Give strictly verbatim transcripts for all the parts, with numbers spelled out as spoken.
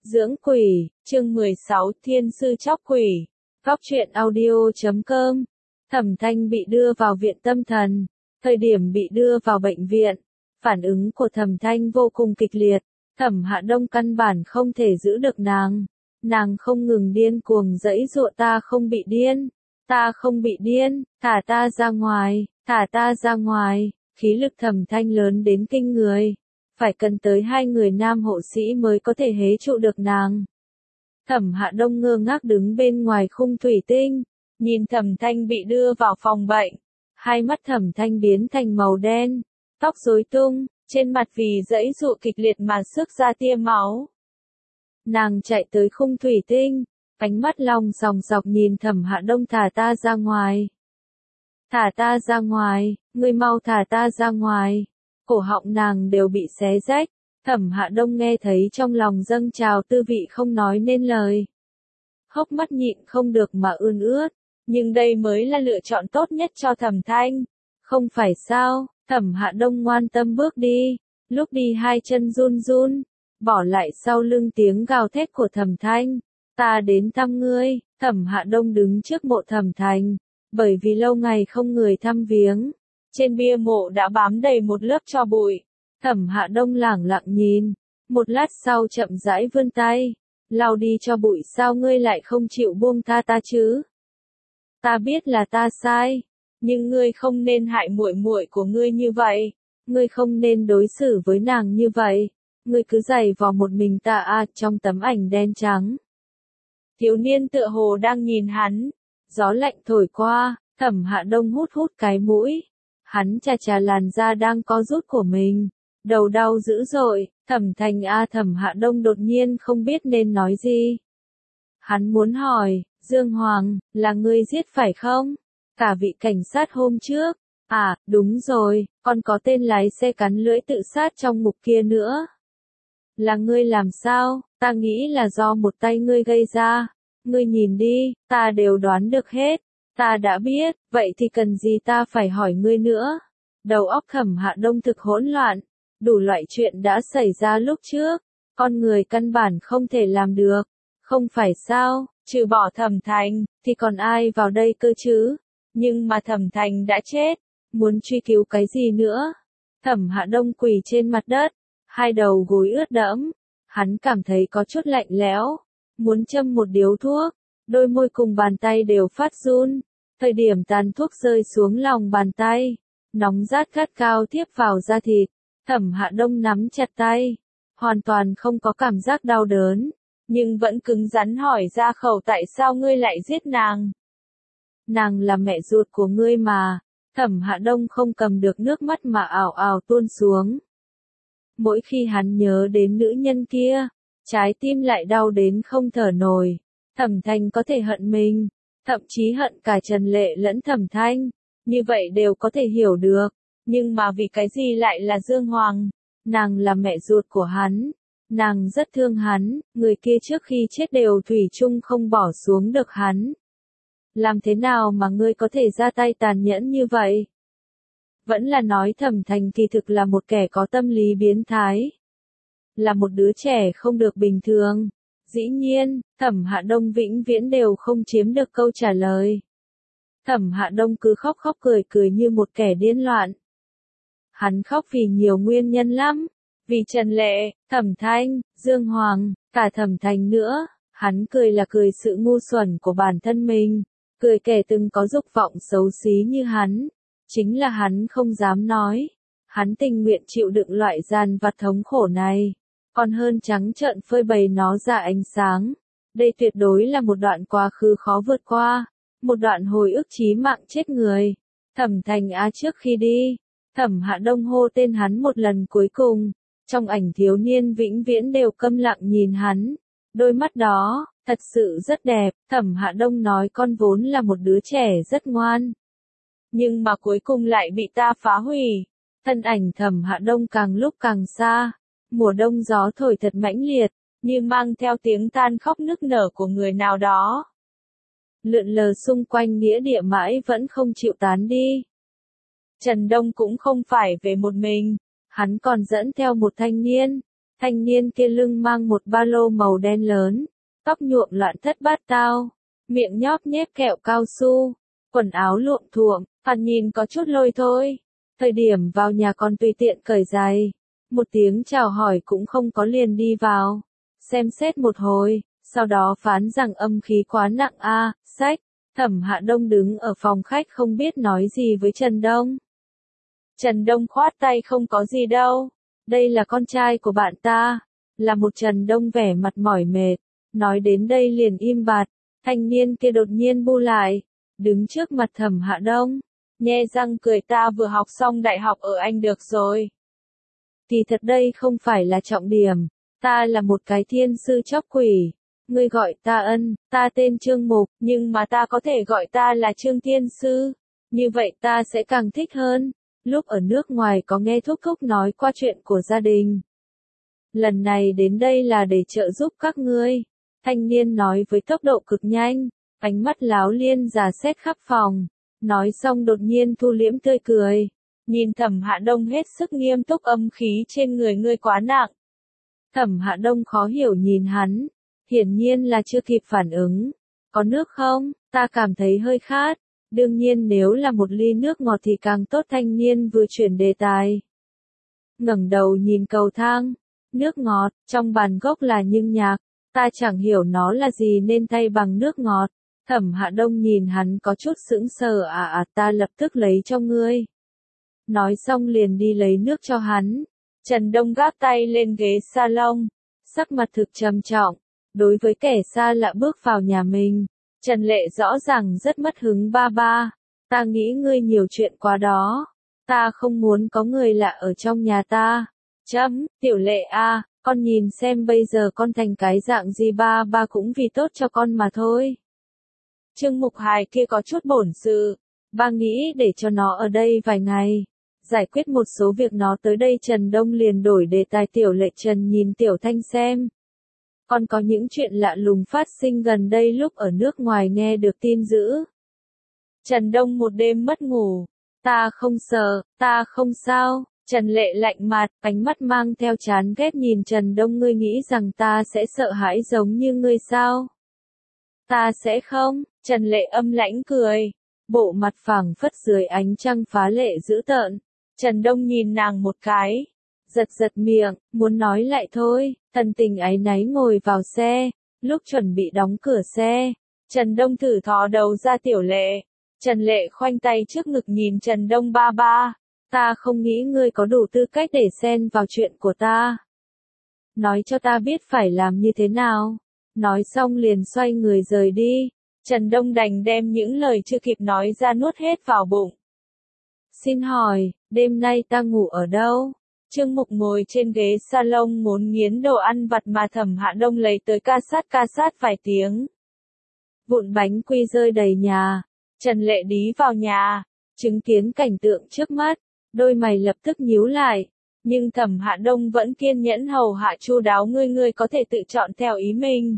Dưỡng quỷ, chương mười sáu, Thiên sư chóc quỷ. Góc truyện audio chấm com. Thẩm Thanh bị đưa vào viện tâm thần. Thời điểm bị đưa vào bệnh viện, phản ứng của Thẩm Thanh vô cùng kịch liệt. Thẩm Hạ Đông căn bản không thể giữ được nàng. Nàng không ngừng điên cuồng giãy giụa, ta không bị điên. Ta không bị điên, thả ta ra ngoài, thả ta ra ngoài. Khí lực Thẩm Thanh lớn đến kinh người. Phải cần tới hai người nam hộ sĩ mới có thể hế trụ được nàng. Thẩm Hạ Đông ngơ ngác đứng bên ngoài khung thủy tinh, nhìn Thẩm Thanh bị đưa vào phòng bệnh. Hai mắt Thẩm Thanh biến thành màu đen, tóc rối tung, trên mặt vì giãy giụa kịch liệt mà xước ra tia máu. Nàng chạy tới khung thủy tinh, ánh mắt long sòng sọc nhìn Thẩm Hạ Đông, thả ta ra ngoài. Thả ta ra ngoài, ngươi mau thả ta ra ngoài. Cổ họng nàng đều bị xé rách, Thẩm Hạ Đông nghe thấy trong lòng dâng trào tư vị không nói nên lời. Hốc mắt nhịn không được mà ươn ướt, nhưng đây mới là lựa chọn tốt nhất cho Thẩm Thanh. Không phải sao? Thẩm Hạ Đông ngoan tâm bước đi, lúc đi hai chân run run, bỏ lại sau lưng tiếng gào thét của Thẩm Thanh. Ta đến thăm ngươi. Thẩm Hạ Đông đứng trước mộ Thẩm Thành, bởi vì lâu ngày không người thăm viếng. Trên bia mộ đã bám đầy một lớp tro bụi. Thẩm Hạ Đông lẳng lặng nhìn, một lát sau chậm rãi vươn tay, lau đi tro bụi. Sao ngươi lại không chịu buông tha ta chứ? Ta biết là ta sai, nhưng ngươi không nên hại muội muội của ngươi như vậy, ngươi không nên đối xử với nàng như vậy, ngươi cứ giày vò một mình ta à. Trong tấm ảnh đen trắng, thiếu niên tựa hồ đang nhìn hắn, gió lạnh thổi qua, Thẩm Hạ Đông hút hút cái mũi. Hắn chà chà làn da đang co rút của mình, đầu đau dữ dội. Thẩm Thành a. Thẩm Hạ Đông đột nhiên không biết nên nói gì. Hắn muốn hỏi, Dương Hoàng, là ngươi giết phải không? Cả vị cảnh sát hôm trước. À, đúng rồi, còn có tên lái xe cắn lưỡi tự sát trong ngục kia nữa. Là ngươi làm sao? Ta nghĩ là do một tay ngươi gây ra. Ngươi nhìn đi, ta đều đoán được hết. Ta đã biết, vậy thì cần gì ta phải hỏi ngươi nữa? Đầu óc Thẩm Hạ Đông thực hỗn loạn, đủ loại chuyện đã xảy ra lúc trước, con người căn bản không thể làm được, không phải sao? Trừ bỏ Thẩm Thành, thì còn ai vào đây cơ chứ? Nhưng mà Thẩm Thành đã chết, muốn truy cứu cái gì nữa? Thẩm Hạ Đông quỳ trên mặt đất, hai đầu gối ướt đẫm, hắn cảm thấy có chút lạnh lẽo, muốn châm một điếu thuốc. Đôi môi cùng bàn tay đều phát run. Thời điểm tàn thuốc rơi xuống lòng bàn tay, nóng rát gắt cao tiếp vào da thịt. Thẩm Hạ Đông nắm chặt tay, hoàn toàn không có cảm giác đau đớn, nhưng vẫn cứng rắn hỏi ra khẩu, tại sao ngươi lại giết nàng? Nàng là mẹ ruột của ngươi mà. Thẩm Hạ Đông không cầm được nước mắt mà ào ào tuôn xuống. Mỗi khi hắn nhớ đến nữ nhân kia, trái tim lại đau đến không thở nổi. Thẩm Thanh có thể hận mình, thậm chí hận cả Trần Lệ lẫn Thẩm Thanh, như vậy đều có thể hiểu được, nhưng mà vì cái gì lại là Dương Hoàng? Nàng là mẹ ruột của hắn, nàng rất thương hắn, người kia trước khi chết đều thủy chung không bỏ xuống được hắn. Làm thế nào mà ngươi có thể ra tay tàn nhẫn như vậy? Vẫn là nói Thẩm Thành kỳ thực là một kẻ có tâm lý biến thái, là một đứa trẻ không được bình thường. Dĩ nhiên, Thẩm Hạ Đông vĩnh viễn đều không chiếm được câu trả lời. Thẩm Hạ Đông cứ khóc khóc cười cười như một kẻ điên loạn. Hắn khóc vì nhiều nguyên nhân lắm, vì Trần Lệ, Thẩm Thanh, Dương Hoàng, cả Thẩm Thành nữa. Hắn cười là cười sự ngu xuẩn của bản thân mình, cười kẻ từng có dục vọng xấu xí như hắn. Chính là hắn không dám nói, hắn tình nguyện chịu đựng loại gian vặt thống khổ này, còn hơn trắng trợn phơi bày nó ra ánh sáng. Đây tuyệt đối là một đoạn quá khứ khó vượt qua, một đoạn hồi ức chí mạng chết người. Thẩm Thành á. Trước khi đi, Thẩm Hạ Đông hô tên hắn một lần cuối cùng. Trong ảnh thiếu niên vĩnh viễn đều câm lặng nhìn hắn. Đôi mắt đó, thật sự rất đẹp. Thẩm Hạ Đông nói, con vốn là một đứa trẻ rất ngoan, nhưng mà cuối cùng lại bị ta phá hủy. Thân ảnh Thẩm Hạ Đông càng lúc càng xa. Mùa đông gió thổi thật mãnh liệt, như mang theo tiếng than khóc nức nở của người nào đó. Lượn lờ xung quanh nghĩa địa mãi vẫn không chịu tán đi. Trần Đông cũng không phải về một mình, hắn còn dẫn theo một thanh niên. Thanh niên kia lưng mang một ba lô màu đen lớn, tóc nhuộm loạn thất bát tao, miệng nhóp nhép kẹo cao su, quần áo luộm thuộm, thoạt nhìn có chút lôi thôi. Thời điểm vào nhà còn tùy tiện cởi giày, một tiếng chào hỏi cũng không có liền đi vào, xem xét một hồi, sau đó phán rằng âm khí quá nặng a, sách. Thẩm Hạ Đông đứng ở phòng khách không biết nói gì với Trần Đông. Trần Đông khoát tay không có gì đâu, đây là con trai của bạn ta, là một Trần Đông vẻ mặt mỏi mệt, nói đến đây liền im bặt, thanh niên kia đột nhiên bu lại, đứng trước mặt Thẩm Hạ Đông, nhe răng cười ta vừa học xong đại học ở Anh được rồi. Kỳ thật đây không phải là trọng điểm, ta là một cái thiên sư chóc quỷ. Ngươi gọi ta Ân, ta tên Trương Mục, nhưng mà ta có thể gọi ta là Trương Thiên Sư. Như vậy ta sẽ càng thích hơn. Lúc ở nước ngoài có nghe Thúc Thúc nói qua chuyện của gia đình. Lần này đến đây là để trợ giúp các ngươi. Thanh niên nói với tốc độ cực nhanh, ánh mắt láo liên rà xét khắp phòng. Nói xong đột nhiên thu liễm tươi cười. Nhìn Thẩm Hạ Đông hết sức nghiêm túc âm khí trên người ngươi quá nặng. Thẩm Hạ Đông khó hiểu nhìn hắn. Hiển nhiên là chưa kịp phản ứng. Có nước không? Ta cảm thấy hơi khát. Đương nhiên nếu là một ly nước ngọt thì càng tốt. Thanh niên vừa chuyển đề tài. Ngẩng đầu nhìn cầu thang. Nước ngọt, trong bản gốc là nhưng nhạc. Ta chẳng hiểu nó là gì nên thay bằng nước ngọt. Thẩm Hạ Đông nhìn hắn có chút sững sờ à à ta lập tức lấy cho ngươi. Nói xong liền đi lấy nước cho hắn. Trần Đông gác tay lên ghế salon. Sắc mặt thực trầm trọng. Đối với kẻ xa lạ bước vào nhà mình, Trần Lệ rõ ràng rất mất hứng ba ba. Ta nghĩ ngươi nhiều chuyện quá đó. Ta không muốn có người lạ ở trong nhà ta. Chấm, Tiểu Lệ a, con nhìn xem bây giờ con thành cái dạng gì ba ba cũng vì tốt cho con mà thôi. Trương Mục Hài kia có chút bổn sự. Ba nghĩ để cho nó ở đây vài ngày. Giải quyết một số việc nó tới đây Trần Đông liền đổi đề tài Tiểu Lệ Trần nhìn Tiểu Thanh xem. Còn có những chuyện lạ lùng phát sinh gần đây lúc ở nước ngoài nghe được tin dữ. Trần Đông một đêm mất ngủ. Ta không sợ, ta không sao. Trần Lệ lạnh mặt, ánh mắt mang theo chán ghét nhìn Trần Đông ngươi nghĩ rằng ta sẽ sợ hãi giống như ngươi sao? Ta sẽ không, Trần Lệ âm lãnh cười. Bộ mặt phẳng phất dưới ánh trăng phá lệ dữ tợn. Trần Đông nhìn nàng một cái. Giật giật miệng, muốn nói lại thôi, thần tình áy náy ngồi vào xe, lúc chuẩn bị đóng cửa xe, Trần Đông thử thò đầu ra Tiểu Lệ, Trần Lệ khoanh tay trước ngực nhìn Trần Đông ba ba, ta không nghĩ ngươi có đủ tư cách để xen vào chuyện của ta. Nói cho ta biết phải làm như thế nào, nói xong liền xoay người rời đi, Trần Đông đành đem những lời chưa kịp nói ra nuốt hết vào bụng. Xin hỏi, đêm nay ta ngủ ở đâu? Trương Mục ngồi trên ghế salon muốn nghiến đồ ăn vặt mà Thẩm Hạ Đông lấy tới ca sát ca sát vài tiếng. Vụn bánh quy rơi đầy nhà. Trần Lệ Đí vào nhà, chứng kiến cảnh tượng trước mắt, đôi mày lập tức nhíu lại. Nhưng Thẩm Hạ Đông vẫn kiên nhẫn hầu hạ chu đáo ngươi ngươi có thể tự chọn theo ý mình.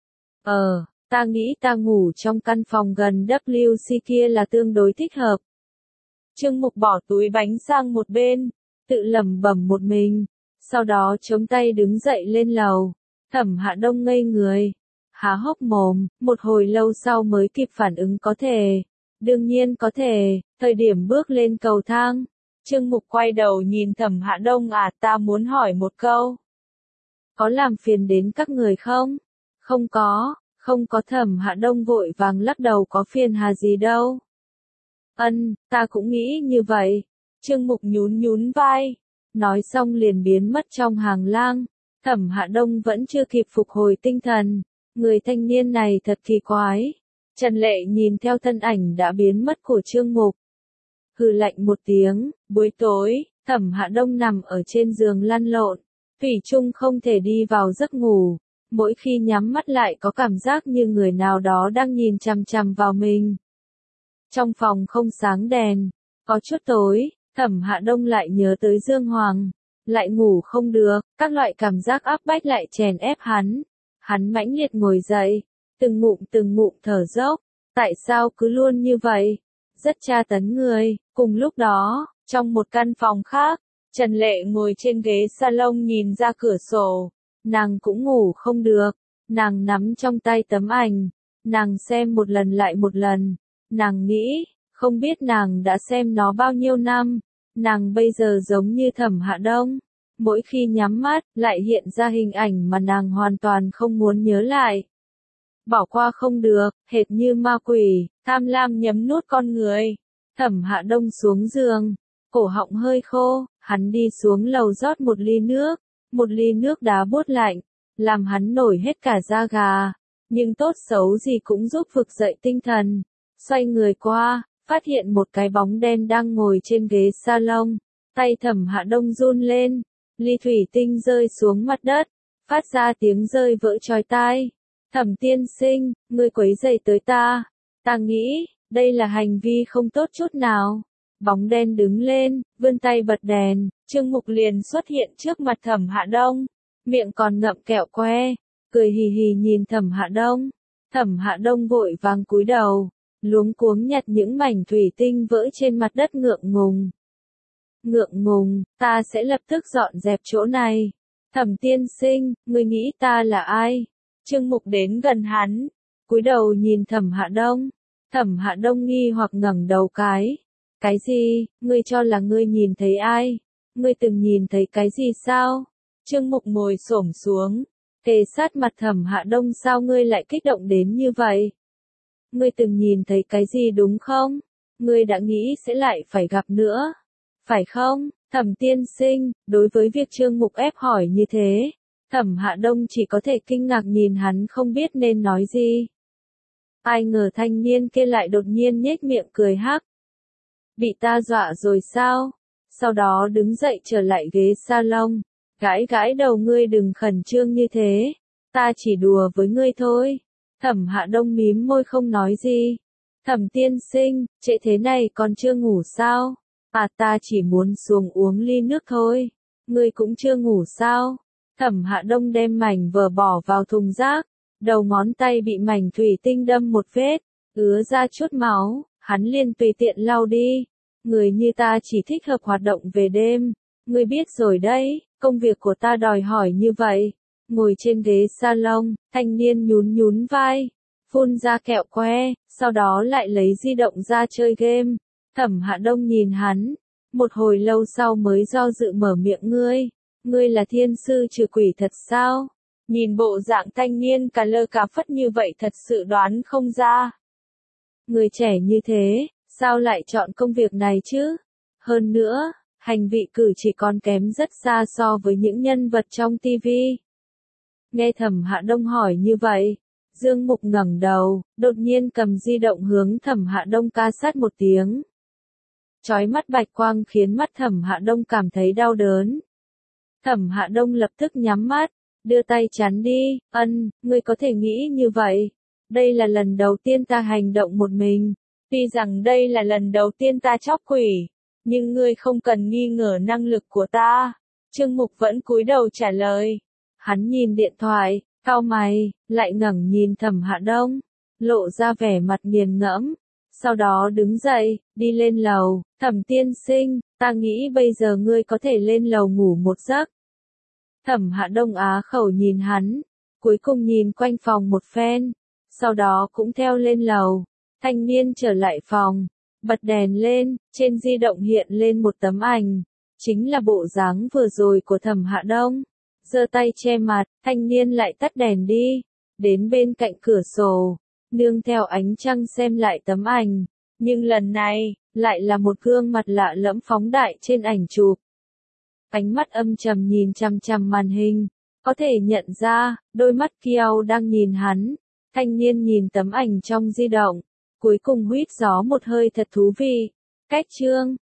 Ờ, ta nghĩ ta ngủ trong căn phòng gần W C kia là tương đối thích hợp. Trương Mục bỏ túi bánh sang một bên. Tự lẩm bẩm một mình, sau đó chống tay đứng dậy lên lầu. Thẩm Hạ Đông ngây người, há hốc mồm, một hồi lâu sau mới kịp phản ứng có thể. Đương nhiên có thể, thời điểm bước lên cầu thang. Trương Mục quay đầu nhìn Thẩm Hạ Đông à ta muốn hỏi một câu. Có làm phiền đến các người không? Không có, không có Thẩm Hạ Đông vội vàng lắc đầu có phiền hà gì đâu. Ân, ta cũng nghĩ như vậy. Trương Mục nhún nhún vai, nói xong liền biến mất trong hàng lang. Thẩm Hạ Đông vẫn chưa kịp phục hồi tinh thần, người thanh niên này thật kỳ quái. Trần Lệ nhìn theo thân ảnh đã biến mất của Trương Mục. Hừ lạnh một tiếng, buổi tối, Thẩm Hạ Đông nằm ở trên giường lăn lộn, thủy chung không thể đi vào giấc ngủ. Mỗi khi nhắm mắt lại có cảm giác như người nào đó đang nhìn chằm chằm vào mình. Trong phòng không sáng đèn, có chút tối. Thẩm Hạ Đông lại nhớ tới Dương Hoàng, lại ngủ không được, các loại cảm giác áp bách lại chèn ép hắn. Hắn mãnh liệt ngồi dậy, từng ngụm từng ngụm thở dốc, tại sao cứ luôn như vậy? Rất tra tấn người, cùng lúc đó, trong một căn phòng khác, Trần Lệ ngồi trên ghế salon nhìn ra cửa sổ, nàng cũng ngủ không được, nàng nắm trong tay tấm ảnh, nàng xem một lần lại một lần, nàng nghĩ, không biết nàng đã xem nó bao nhiêu năm, nàng bây giờ giống như Thẩm Hạ Đông, mỗi khi nhắm mắt, lại hiện ra hình ảnh mà nàng hoàn toàn không muốn nhớ lại. Bỏ qua không được, hệt như ma quỷ, tham lam nhấm nuốt con người. Thẩm Hạ Đông xuống giường, cổ họng hơi khô, hắn đi xuống lầu rót một ly nước, một ly nước đá buốt lạnh, làm hắn nổi hết cả da gà, nhưng tốt xấu gì cũng giúp vực dậy tinh thần. Xoay người qua, phát hiện một cái bóng đen đang ngồi trên ghế salon, tay Thẩm Hạ Đông run lên, ly thủy tinh rơi xuống mặt đất, phát ra tiếng rơi vỡ chói tai. Thẩm tiên sinh, ngươi quấy rầy tới ta, ta nghĩ, đây là hành vi không tốt chút nào. Bóng đen đứng lên, vươn tay bật đèn, Trương Mục liền xuất hiện trước mặt Thẩm Hạ Đông, miệng còn ngậm kẹo que, cười hì hì nhìn Thẩm Hạ Đông. Thẩm Hạ Đông vội vàng cúi đầu, luống cuống nhặt những mảnh thủy tinh vỡ trên mặt đất ngượng ngùng. Ngượng ngùng, ta sẽ lập tức dọn dẹp chỗ này. Thẩm tiên sinh, ngươi nghĩ ta là ai? Trương Mục đến gần hắn, cúi đầu nhìn Thẩm Hạ Đông. Thẩm Hạ Đông nghi hoặc ngẩng đầu cái. Cái gì, ngươi cho là ngươi nhìn thấy ai? Ngươi từng nhìn thấy cái gì sao? Trương Mục ngồi xổm xuống, kề sát mặt Thẩm Hạ Đông, sao ngươi lại kích động đến như vậy? Ngươi từng nhìn thấy cái gì đúng không? Ngươi đã nghĩ sẽ lại phải gặp nữa, phải không? Thẩm tiên sinh, đối với việc Trương Mục ép hỏi như thế, Thẩm Hạ Đông chỉ có thể kinh ngạc nhìn hắn không biết nên nói gì. Ai ngờ thanh niên kia lại đột nhiên nhếch miệng cười hắc. Bị ta dọa rồi sao? Sau đó đứng dậy trở lại ghế salon, gãi gãi đầu, ngươi đừng khẩn trương như thế, ta chỉ đùa với ngươi thôi. Thẩm Hạ Đông mím môi không nói gì. Thẩm tiên sinh, trễ thế này còn chưa ngủ sao? À, ta chỉ muốn xuống uống ly nước thôi. Ngươi cũng chưa ngủ sao? Thẩm Hạ Đông đem mảnh vở bỏ vào thùng rác, đầu ngón tay bị mảnh thủy tinh đâm một vết, ứa ra chút máu, hắn liền tùy tiện lau đi. Người như ta chỉ thích hợp hoạt động về đêm, ngươi biết rồi đấy, công việc của ta đòi hỏi như vậy. Ngồi trên ghế salon, thanh niên nhún nhún vai, phun ra kẹo que, sau đó lại lấy di động ra chơi game. Thẩm Hạ Đông nhìn hắn, một hồi lâu sau mới do dự mở miệng, ngươi, ngươi là thiên sư trừ quỷ thật sao? Nhìn bộ dạng thanh niên cà lơ cà phất như vậy thật sự đoán không ra. Người trẻ như thế, sao lại chọn công việc này chứ? Hơn nữa, hành vi cử chỉ còn kém rất xa so với những nhân vật trong tivi. Nghe Thẩm Hạ Đông hỏi như vậy, Dương Mục ngẩng đầu, đột nhiên cầm di động hướng Thẩm Hạ Đông ca sát một tiếng. Chói mắt bạch quang khiến mắt Thẩm Hạ Đông cảm thấy đau đớn. Thẩm Hạ Đông lập tức nhắm mắt, đưa tay chắn đi. Ân, ngươi có thể nghĩ như vậy. Đây là lần đầu tiên ta hành động một mình. Tuy rằng đây là lần đầu tiên ta chọc quỷ, nhưng ngươi không cần nghi ngờ năng lực của ta. Trương Mục vẫn cúi đầu trả lời. Hắn nhìn điện thoại, cau mày, lại ngẩng nhìn Thẩm Hạ Đông, lộ ra vẻ mặt nghiền ngẫm. Sau đó đứng dậy, đi lên lầu. Thẩm tiên sinh, ta nghĩ bây giờ ngươi có thể lên lầu ngủ một giấc. Thẩm Hạ Đông á khẩu nhìn hắn, cuối cùng nhìn quanh phòng một phen, sau đó cũng theo lên lầu. Thanh niên trở lại phòng, bật đèn lên, trên di động hiện lên một tấm ảnh, chính là bộ dáng vừa rồi của Thẩm Hạ Đông. Giơ tay che mặt, thanh niên lại tắt đèn đi, đến bên cạnh cửa sổ, nương theo ánh trăng xem lại tấm ảnh, nhưng lần này, lại là một gương mặt lạ lẫm phóng đại trên ảnh chụp. Ánh mắt âm trầm nhìn chằm chằm màn hình, có thể nhận ra, đôi mắt Kiao đang nhìn hắn. Thanh niên nhìn tấm ảnh trong di động, cuối cùng huýt gió một hơi thật thú vị. Cách chương